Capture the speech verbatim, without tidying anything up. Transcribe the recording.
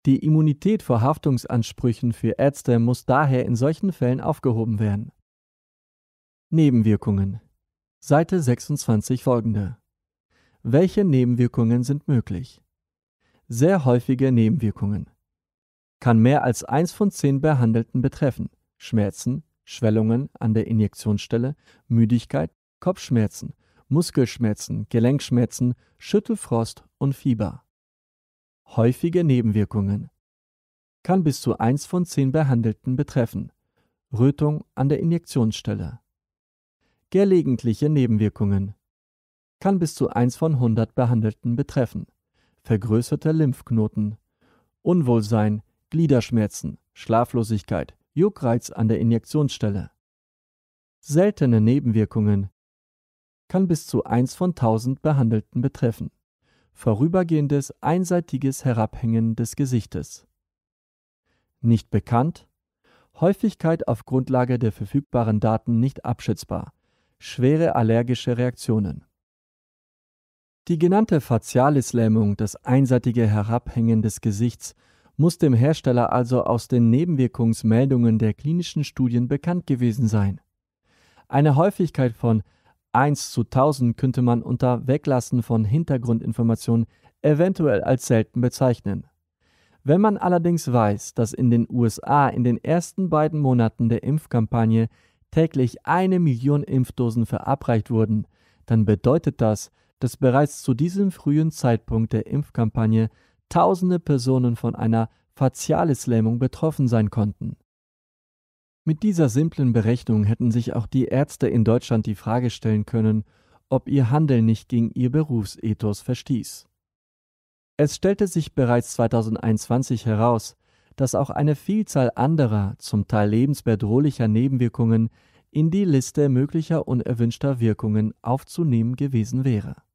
Die Immunität vor Haftungsansprüchen für Ärzte muss daher in solchen Fällen aufgehoben werden. Nebenwirkungen. Seite sechsundzwanzig folgende. Welche Nebenwirkungen sind möglich? Sehr häufige Nebenwirkungen. Kann mehr als eins von zehn Behandelten betreffen. Schmerzen, Schwellungen an der Injektionsstelle, Müdigkeit, Kopfschmerzen, Muskelschmerzen, Gelenkschmerzen, Schüttelfrost und Fieber. Häufige Nebenwirkungen. Kann bis zu eins von zehn Behandelten betreffen. Rötung an der Injektionsstelle. Gelegentliche Nebenwirkungen. Kann bis zu eins von hundert Behandelten betreffen. Vergrößerte Lymphknoten. Unwohlsein, Gliederschmerzen, Schlaflosigkeit, Juckreiz an der Injektionsstelle. Seltene Nebenwirkungen. Kann bis zu eins von tausend Behandelten betreffen. Vorübergehendes einseitiges Herabhängen des Gesichtes. Nicht bekannt. Häufigkeit auf Grundlage der verfügbaren Daten nicht abschätzbar. Schwere allergische Reaktionen. Die genannte Facialislähmung, das einseitige Herabhängen des Gesichts, muss dem Hersteller also aus den Nebenwirkungsmeldungen der klinischen Studien bekannt gewesen sein. Eine Häufigkeit von eins zu tausend könnte man unter Weglassen von Hintergrundinformationen eventuell als selten bezeichnen. Wenn man allerdings weiß, dass in den U S A in den ersten beiden Monaten der Impfkampagne täglich eine Million Impfdosen verabreicht wurden, dann bedeutet das, dass bereits zu diesem frühen Zeitpunkt der Impfkampagne tausende Personen von einer Facialislähmung betroffen sein konnten. Mit dieser simplen Berechnung hätten sich auch die Ärzte in Deutschland die Frage stellen können, ob ihr Handeln nicht gegen ihr Berufsethos verstieß. Es stellte sich bereits zweitausendeinundzwanzig heraus, dass auch eine Vielzahl anderer, zum Teil lebensbedrohlicher Nebenwirkungen in die Liste möglicher unerwünschter Wirkungen aufzunehmen gewesen wäre.